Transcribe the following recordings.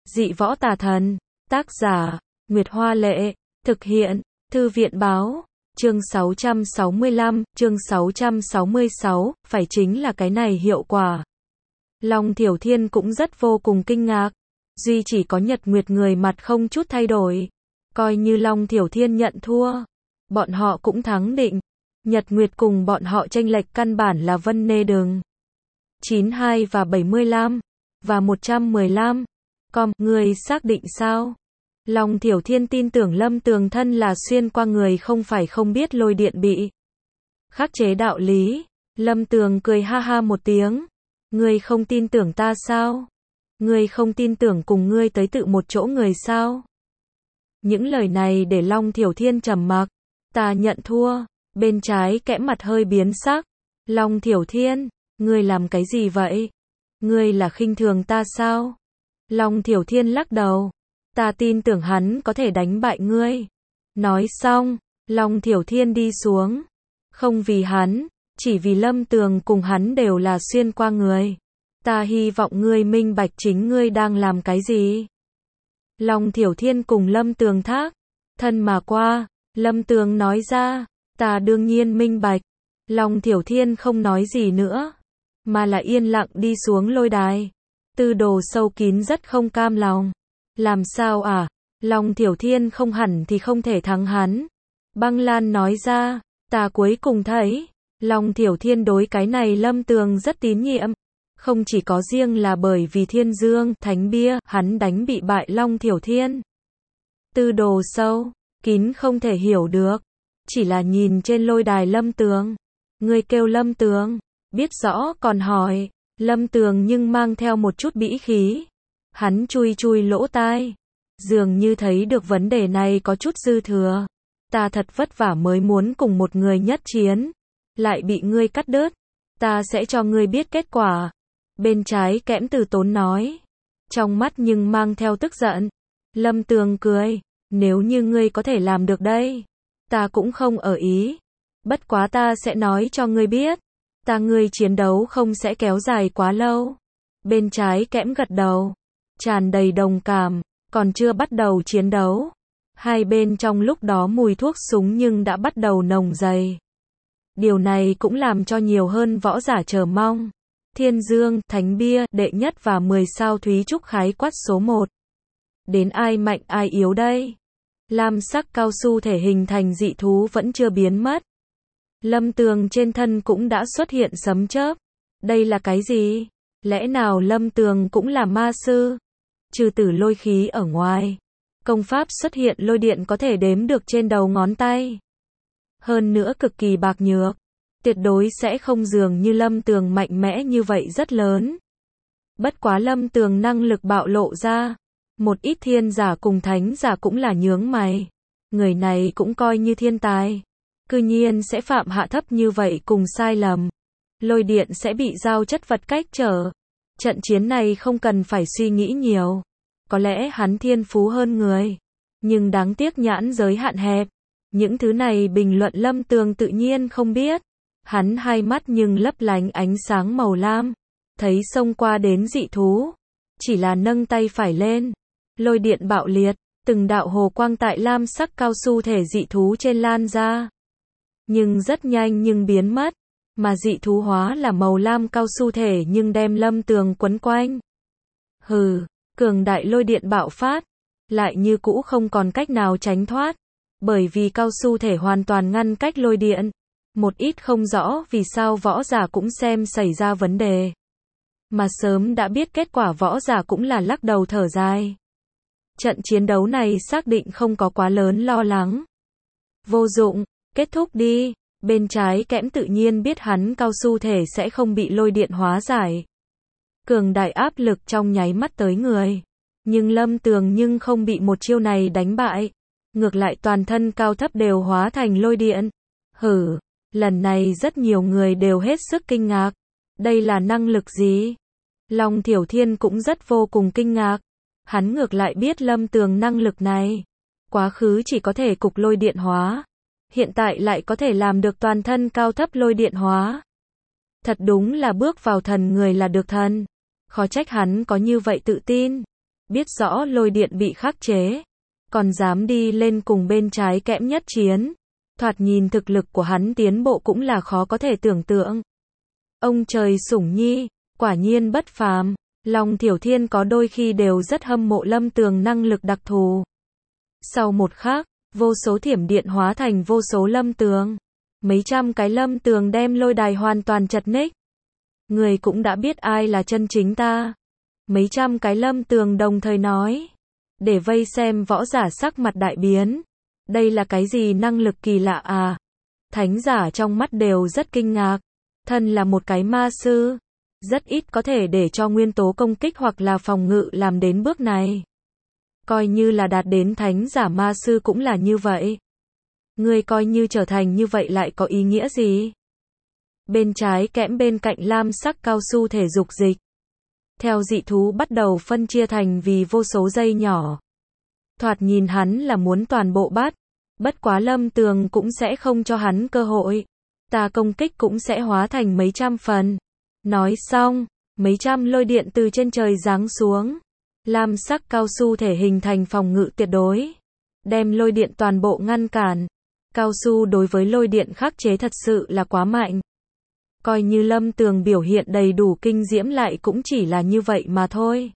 Dị võ tà thần. Tác giả, Nguyệt Hoa Lệ. Thực hiện, Thư viện Báo. Chương 665, phải chính là cái này hiệu quả. Long Thiểu Thiên cũng rất vô cùng kinh ngạc. Duy chỉ có Nhật Nguyệt người mặt không chút thay đổi. Coi như Long Thiểu Thiên nhận thua, bọn họ cũng thắng định. Nhật Nguyệt cùng bọn họ chênh lệch căn bản là vân nê đường. 92 và 75, và 115. Người xác định sao? Long Thiểu Thiên tin tưởng Lâm Tường thân là xuyên qua người không phải không biết lôi điện bị khắc chế đạo lý. Lâm Tường cười ha ha một tiếng. Ngươi không tin tưởng ta sao? Ngươi không tin tưởng cùng ngươi tới tự một chỗ người sao? Những lời này để Long Thiểu Thiên trầm mặc. Ta nhận thua. Bên trái kẽm mặt hơi biến sắc. Long Thiểu Thiên, ngươi làm cái gì vậy? Ngươi là khinh thường ta sao? Long Thiểu Thiên lắc đầu. Ta tin tưởng hắn có thể đánh bại ngươi. Nói xong, Long Thiểu Thiên đi xuống. Không vì hắn, chỉ vì Lâm Tường cùng hắn đều là xuyên qua người. Ta hy vọng ngươi minh bạch chính ngươi đang làm cái gì. Long Thiểu Thiên cùng Lâm Tường thác thân mà qua. Lâm Tường nói ra, ta đương nhiên minh bạch. Long Thiểu Thiên không nói gì nữa, mà là yên lặng đi xuống lôi đài. Tư Đồ sâu kín rất không cam lòng. Làm sao à? Long Thiểu Thiên không hẳn thì không thể thắng hắn. Băng Lan nói ra, ta cuối cùng thấy, Long Thiểu Thiên đối cái này Lâm Tường rất tín nhiệm. Không chỉ có riêng là bởi vì Thiên Dương, Thánh Bia, hắn đánh bị bại Long Thiểu Thiên. Tư Đồ sâu kín không thể hiểu được. Chỉ là nhìn trên lôi đài Lâm Tường. Người kêu Lâm Tường, biết rõ còn hỏi. Lâm Tường nhưng mang theo một chút bĩ khí. Hắn chui chui lỗ tai. Dường như thấy được vấn đề này có chút dư thừa. Ta thật vất vả mới muốn cùng một người nhất chiến. Lại bị ngươi cắt đứt. Ta sẽ cho ngươi biết kết quả. Bên trái kẽm từ tốn nói. Trong mắt nhưng mang theo tức giận. Lâm Tường cười. Nếu như ngươi có thể làm được đây, ta cũng không ở ý. Bất quá ta sẽ nói cho ngươi biết. Ngươi chiến đấu không sẽ kéo dài quá lâu. Bên trái kẽm gật đầu. Tràn đầy đồng cảm. Còn chưa bắt đầu chiến đấu. Hai bên trong lúc đó mùi thuốc súng nhưng đã bắt đầu nồng dày. Điều này cũng làm cho nhiều hơn võ giả chờ mong. Thiên Dương, Thánh Bia, đệ nhất và 10 sao Thúy Trúc khái quát số 1. Đến ai mạnh ai yếu đây? Lam sắc cao su thể hình thành dị thú vẫn chưa biến mất. Lâm Tường trên thân cũng đã xuất hiện sấm chớp. Đây là cái gì? Lẽ nào Lâm Tường cũng là ma sư? Trừ tử lôi khí ở ngoài, công pháp xuất hiện lôi điện có thể đếm được trên đầu ngón tay. Hơn nữa cực kỳ bạc nhược. Tuyệt đối sẽ không dường như Lâm Tường mạnh mẽ như vậy rất lớn. Bất quá Lâm Tường năng lực bạo lộ ra. Một ít thiên giả cùng thánh giả cũng là nhướng mày. Người này cũng coi như thiên tài. Cư nhiên sẽ phạm hạ thấp như vậy cùng sai lầm. Lôi điện sẽ bị giao chất vật cách trở. Trận chiến này không cần phải suy nghĩ nhiều. Có lẽ hắn thiên phú hơn người. Nhưng đáng tiếc nhãn giới hạn hẹp. Những thứ này bình luận Lâm Tường tự nhiên không biết. Hắn hai mắt nhưng lấp lánh ánh sáng màu lam. Thấy xông qua đến dị thú. Chỉ là nâng tay phải lên. Lôi điện bạo liệt. Từng đạo hồ quang tại lam sắc cao su thể dị thú trên lan ra. Nhưng rất nhanh nhưng biến mất. Mà dị thú hóa là màu lam cao su thể nhưng đem Lâm Tường quấn quanh. Hừ, cường đại lôi điện bạo phát. Lại như cũ không còn cách nào tránh thoát. Bởi vì cao su thể hoàn toàn ngăn cách lôi điện. Một ít không rõ vì sao võ giả cũng xem xảy ra vấn đề. Mà sớm đã biết kết quả võ giả cũng là lắc đầu thở dài. Trận chiến đấu này xác định không có quá lớn lo lắng. Vô dụng, kết thúc đi. Bên trái kẽm tự nhiên biết hắn cao su thể sẽ không bị lôi điện hóa giải. Cường đại áp lực trong nháy mắt tới người. Nhưng Lâm Tường nhưng không bị một chiêu này đánh bại. Ngược lại toàn thân cao thấp đều hóa thành lôi điện. Hử, lần này rất nhiều người đều hết sức kinh ngạc. Đây là năng lực gì? Long Thiểu Thiên cũng rất vô cùng kinh ngạc. Hắn ngược lại biết Lâm Tường năng lực này. Quá khứ chỉ có thể cục lôi điện hóa. Hiện tại lại có thể làm được toàn thân cao thấp lôi điện hóa. Thật đúng là bước vào thần người là được thần. Khó trách hắn có như vậy tự tin. biết rõ lôi điện bị khắc chế, còn dám đi lên cùng bên trái kẽm nhất chiến. Thoạt nhìn thực lực của hắn tiến bộ cũng là khó có thể tưởng tượng. Ông trời sủng nhi, quả nhiên bất phàm. Long Thiểu Thiên có đôi khi đều rất hâm mộ Lâm Tường năng lực đặc thù. Sau một khắc, vô số thiểm điện hóa thành vô số Lâm Tường. Mấy trăm cái Lâm Tường đem lôi đài hoàn toàn chật ních. Người cũng đã biết ai là chân chính ta. Mấy trăm cái Lâm Tường đồng thời nói. Để vây xem võ giả sắc mặt đại biến. Đây là cái gì năng lực kỳ lạ à? Thánh giả trong mắt đều rất kinh ngạc. Thân là một cái ma sư, rất ít có thể để cho nguyên tố công kích hoặc là phòng ngự làm đến bước này. Coi như là đạt đến thánh giả ma sư cũng là như vậy. Ngươi coi như trở thành như vậy lại có ý nghĩa gì? Bên trái kẽm bên cạnh lam sắc cao su thể dục dịch. Theo dị thú bắt đầu phân chia thành vì vô số dây nhỏ. Thoạt nhìn hắn là muốn toàn bộ bắt. Bất quá Lâm Tường cũng sẽ không cho hắn cơ hội. Ta công kích cũng sẽ hóa thành mấy trăm phần. Nói xong, mấy trăm lôi điện từ trên trời giáng xuống. Lam sắc cao su thể hình thành phòng ngự tuyệt đối. Đem lôi điện toàn bộ ngăn cản. Cao su đối với lôi điện khắc chế thật sự là quá mạnh. Coi như Lâm Tường biểu hiện đầy đủ kinh diễm lại cũng chỉ là như vậy mà thôi.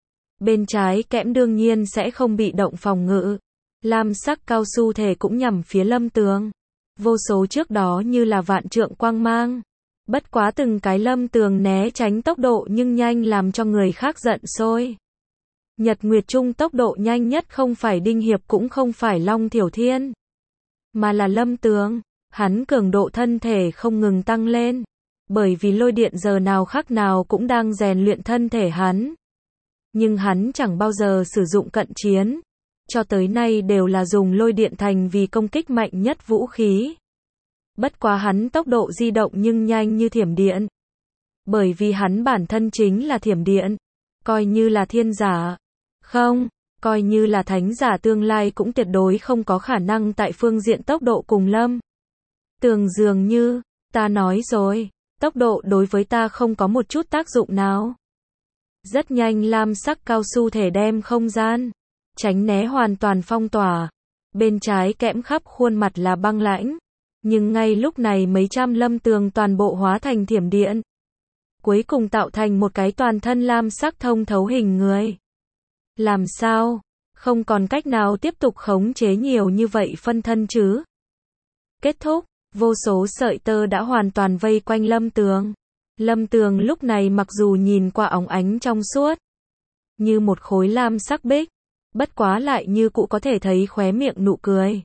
Bên trái kẽm đương nhiên sẽ không bị động phòng ngự. Lam sắc cao su thể cũng nhằm phía Lâm Tường. Vô số trước đó như là vạn trượng quang mang. Bất quá từng cái Lâm Tường né tránh tốc độ nhưng nhanh làm cho người khác giận sôi. Nhật Nguyệt Trung tốc độ nhanh nhất không phải Đinh Hiệp cũng không phải Long Thiểu Thiên. Mà là Lâm Tường. Hắn cường độ thân thể không ngừng tăng lên. Bởi vì lôi điện giờ nào khác nào cũng đang rèn luyện thân thể hắn. Nhưng hắn chẳng bao giờ sử dụng cận chiến. Cho tới nay đều là dùng lôi điện thành vì công kích mạnh nhất vũ khí. Bất quá hắn tốc độ di động nhưng nhanh như thiểm điện. Bởi vì hắn bản thân chính là thiểm điện. Coi như là thiên giả. Không, coi như là thánh giả tương lai cũng tuyệt đối không có khả năng tại phương diện tốc độ cùng Lâm Tường dường như, ta nói rồi, tốc độ đối với ta không có một chút tác dụng nào. Rất nhanh lam sắc cao su thể đem không gian tránh né hoàn toàn phong tỏa. Bên trái kẽm khắp khuôn mặt là băng lãnh. Nhưng ngay lúc này mấy trăm Lâm Tường toàn bộ hóa thành thiểm điện. Cuối cùng tạo thành một cái toàn thân lam sắc thông thấu hình người. Làm sao? Không còn cách nào tiếp tục khống chế nhiều như vậy phân thân chứ? Kết thúc, vô số sợi tơ đã hoàn toàn vây quanh Lâm Tường. Lâm Tường lúc này mặc dù nhìn qua óng ánh trong suốt. Như một khối lam sắc bích. Bất quá lại như cụ có thể thấy khóe miệng nụ cười.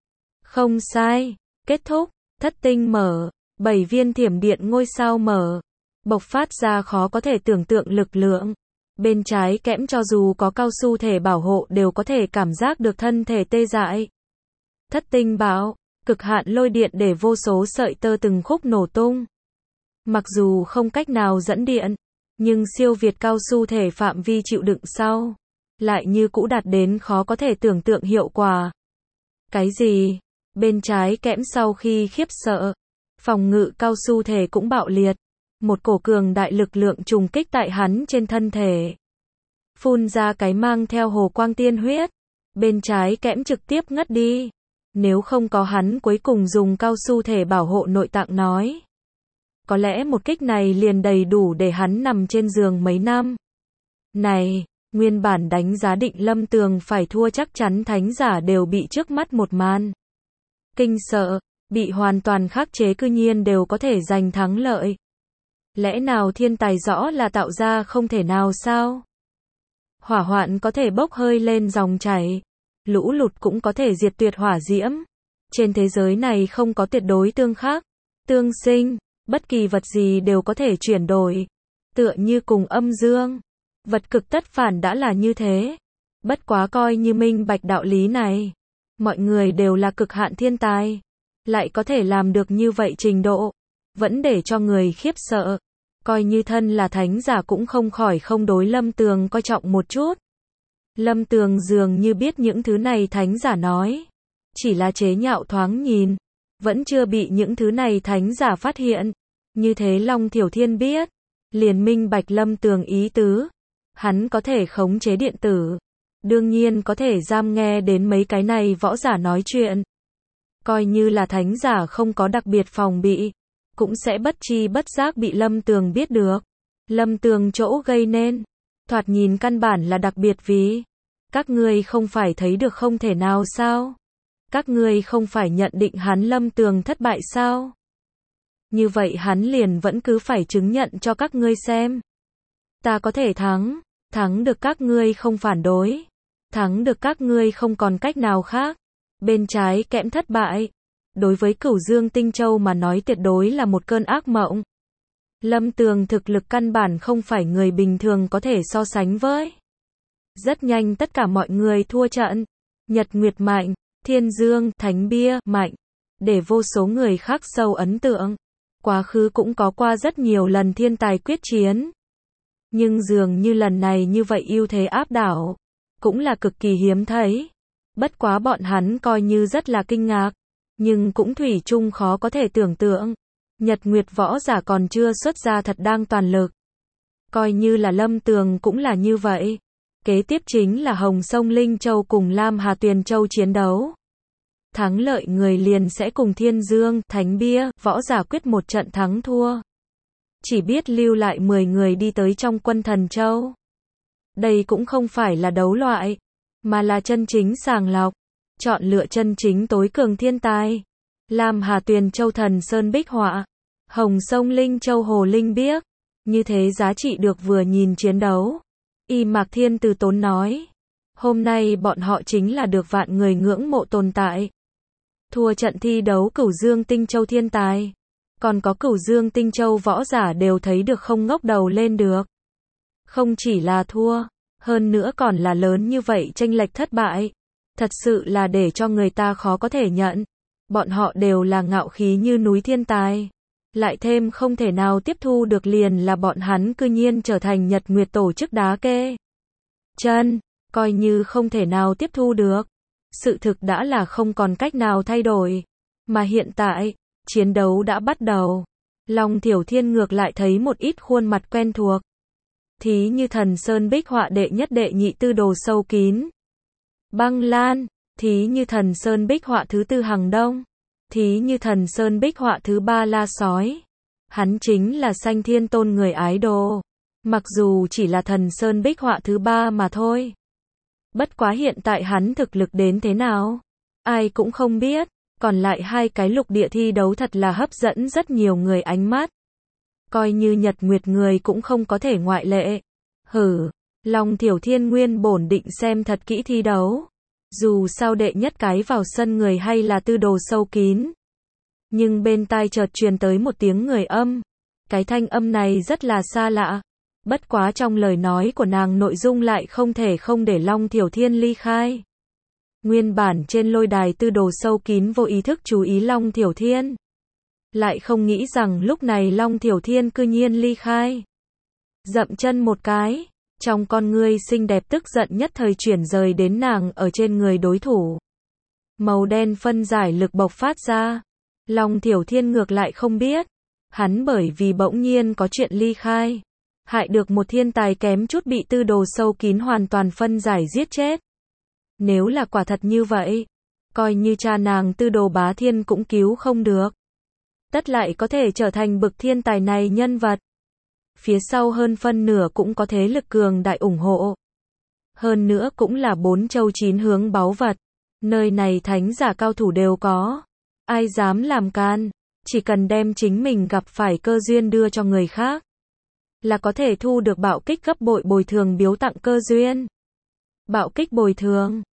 Không sai. Kết thúc, thất tinh mở, 7 viên thiểm điện ngôi sao mở, bộc phát ra khó có thể tưởng tượng lực lượng. Bên trái kẽm cho dù có cao su thể bảo hộ đều có thể cảm giác được thân thể tê dại. Thất tinh bão, cực hạn lôi điện để vô số sợi tơ từng khúc nổ tung. Mặc dù không cách nào dẫn điện, nhưng siêu việt cao su thể phạm vi chịu đựng sau, lại như cũ đạt đến khó có thể tưởng tượng hiệu quả. Cái gì? Bên trái kẽm sau khi khiếp sợ, phòng ngự cao su thể cũng bạo liệt. Một cổ cường đại lực lượng trùng kích tại hắn trên thân thể. Phun ra cái mang theo hồ quang tiên huyết. Bên trái kẽm trực tiếp ngất đi. Nếu không có hắn cuối cùng dùng cao su thể bảo hộ nội tạng nói. Có lẽ một kích này liền đầy đủ để hắn nằm trên giường mấy năm. Này, nguyên bản đánh giá định Lâm Tường phải thua chắc chắn thánh giả đều bị trước mắt một màn. Kinh sợ, bị hoàn toàn khắc chế cư nhiên đều có thể giành thắng lợi. Lẽ nào thiên tài rõ là tạo ra không thể nào sao? Hỏa hoạn có thể bốc hơi lên dòng chảy. Lũ lụt cũng có thể diệt tuyệt hỏa diễm. Trên thế giới này không có tuyệt đối tương khắc, tương sinh. Bất kỳ vật gì đều có thể chuyển đổi. Tựa như cùng âm dương. Vật cực tất phản đã là như thế. Bất quá coi như minh bạch đạo lý này. Mọi người đều là cực hạn thiên tài. Lại có thể làm được như vậy trình độ. Vẫn để cho người khiếp sợ. Coi như thân là thánh giả cũng không khỏi không đối Lâm Tường coi trọng một chút. Lâm Tường dường như biết những thứ này thánh giả nói. Chỉ là chế nhạo thoáng nhìn. Vẫn chưa bị những thứ này thánh giả phát hiện. Như thế Long Thiểu Thiên biết. Liền minh bạch Lâm Tường ý tứ. Hắn có thể khống chế điện tử. Đương nhiên có thể giam nghe đến mấy cái này võ giả nói chuyện. Coi như là thánh giả không có đặc biệt phòng bị, cũng sẽ bất tri bất giác bị Lâm Tường biết được. Lâm Tường chỗ gây nên, thoạt nhìn căn bản là đặc biệt vì, các ngươi không phải thấy được không thể nào sao? Các ngươi không phải nhận định hắn Lâm Tường thất bại sao? Như vậy hắn liền vẫn cứ phải chứng nhận cho các ngươi xem. Ta có thể thắng, thắng được các ngươi không phản đối, thắng được các ngươi không còn cách nào khác. Bên trái kẽm thất bại, đối với Cửu Dương Tinh Châu mà nói tuyệt đối là một cơn ác mộng. Lâm Tường thực lực căn bản không phải người bình thường có thể so sánh với. Rất nhanh tất cả mọi người thua trận. Nhật Nguyệt mạnh, Thiên Dương, Thánh Bia mạnh, để vô số người khắc sâu ấn tượng. Quá khứ cũng có qua rất nhiều lần thiên tài quyết chiến. Nhưng dường như lần này như vậy ưu thế áp đảo, cũng là cực kỳ hiếm thấy. Bất quá bọn hắn coi như rất là kinh ngạc, nhưng cũng thủy chung khó có thể tưởng tượng. Nhật Nguyệt võ giả còn chưa xuất ra thật đang toàn lực. Coi như là Lâm Tường cũng là như vậy. Kế tiếp chính là Hồng Sông Linh Châu cùng Lam Hà Tuyền Châu chiến đấu. Thắng lợi người liền sẽ cùng Thiên Dương, Thánh Bia, võ giả quyết một trận thắng thua. Chỉ biết lưu lại 10 người đi tới trong quân Thần Châu. Đây cũng không phải là đấu loại, mà là chân chính sàng lọc, chọn lựa chân chính tối cường thiên tài. Lam Hà Tuyền Châu Thần Sơn Bích Họa, Hồng Sông Linh Châu Hồ Linh Biếc, như thế giá trị được vừa nhìn chiến đấu. Y Mạc Thiên từ tốn nói, hôm nay bọn họ chính là được vạn người ngưỡng mộ tồn tại. Thua trận thi đấu Cửu Dương Tinh Châu thiên tài, còn có Cửu Dương Tinh Châu võ giả đều thấy được không ngóc đầu lên được. Không chỉ là thua, hơn nữa còn là lớn như vậy chênh lệch thất bại. Thật sự là để cho người ta khó có thể nhận. Bọn họ đều là ngạo khí như núi thiên tài. Lại thêm không thể nào tiếp thu được liền là bọn hắn cư nhiên trở thành Nhật Nguyệt tổ chức đá kê chân, coi như không thể nào tiếp thu được. Sự thực đã là không còn cách nào thay đổi. Mà hiện tại, chiến đấu đã bắt đầu. Long Thiểu Thiên ngược lại thấy một ít khuôn mặt quen thuộc. Thí như Thần Sơn Bích Họa đệ nhất đệ nhị tư đồ sâu kín. Băng Lan, thí như Thần Sơn Bích Họa thứ tư Hằng Đông. Thí như Thần Sơn Bích Họa thứ ba La Sói. Hắn chính là Sanh Thiên Tôn người ái đồ. Mặc dù chỉ là Thần Sơn Bích Họa thứ ba mà thôi. Bất quá hiện tại hắn thực lực đến thế nào? Ai cũng không biết. Còn lại hai cái lục địa thi đấu thật là hấp dẫn rất nhiều người ánh mắt. Coi như Nhật Nguyệt người cũng không có thể ngoại lệ. Long Thiểu Thiên nguyên bổn định xem thật kỹ thi đấu. Dù sao đệ nhất cái vào sân người hay là tư đồ sâu kín. Nhưng bên tai chợt truyền tới một tiếng người âm. Cái thanh âm này rất là xa lạ. Bất quá trong lời nói của nàng nội dung lại không thể không để Long Thiểu Thiên ly khai. Nguyên bản trên lôi đài tư đồ sâu kín vô ý thức chú ý Long Thiểu Thiên. Lại không nghĩ rằng lúc này Long Thiểu Thiên cư nhiên ly khai. Dậm chân một cái. Trong con ngươi xinh đẹp tức giận nhất thời chuyển rời đến nàng ở trên người đối thủ. Màu đen phân giải lực bộc phát ra. Long Thiểu Thiên ngược lại không biết. Hắn bởi vì bỗng nhiên có chuyện ly khai. Hại được một thiên tài kém chút bị tư đồ sâu kín hoàn toàn phân giải giết chết. Nếu là quả thật như vậy, coi như cha nàng tư đồ bá thiên cũng cứu không được. Tất lại có thể trở thành bực thiên tài này nhân vật. Phía sau hơn phân nửa cũng có thế lực cường đại ủng hộ. Hơn nữa cũng là 4 châu 9 hướng báu vật. Nơi này thánh giả cao thủ đều có. Ai dám làm can, chỉ cần đem chính mình gặp phải cơ duyên đưa cho người khác. Là có thể thu được bạo kích gấp bội bồi thường biếu tặng cơ duyên. Bạo kích bồi thường,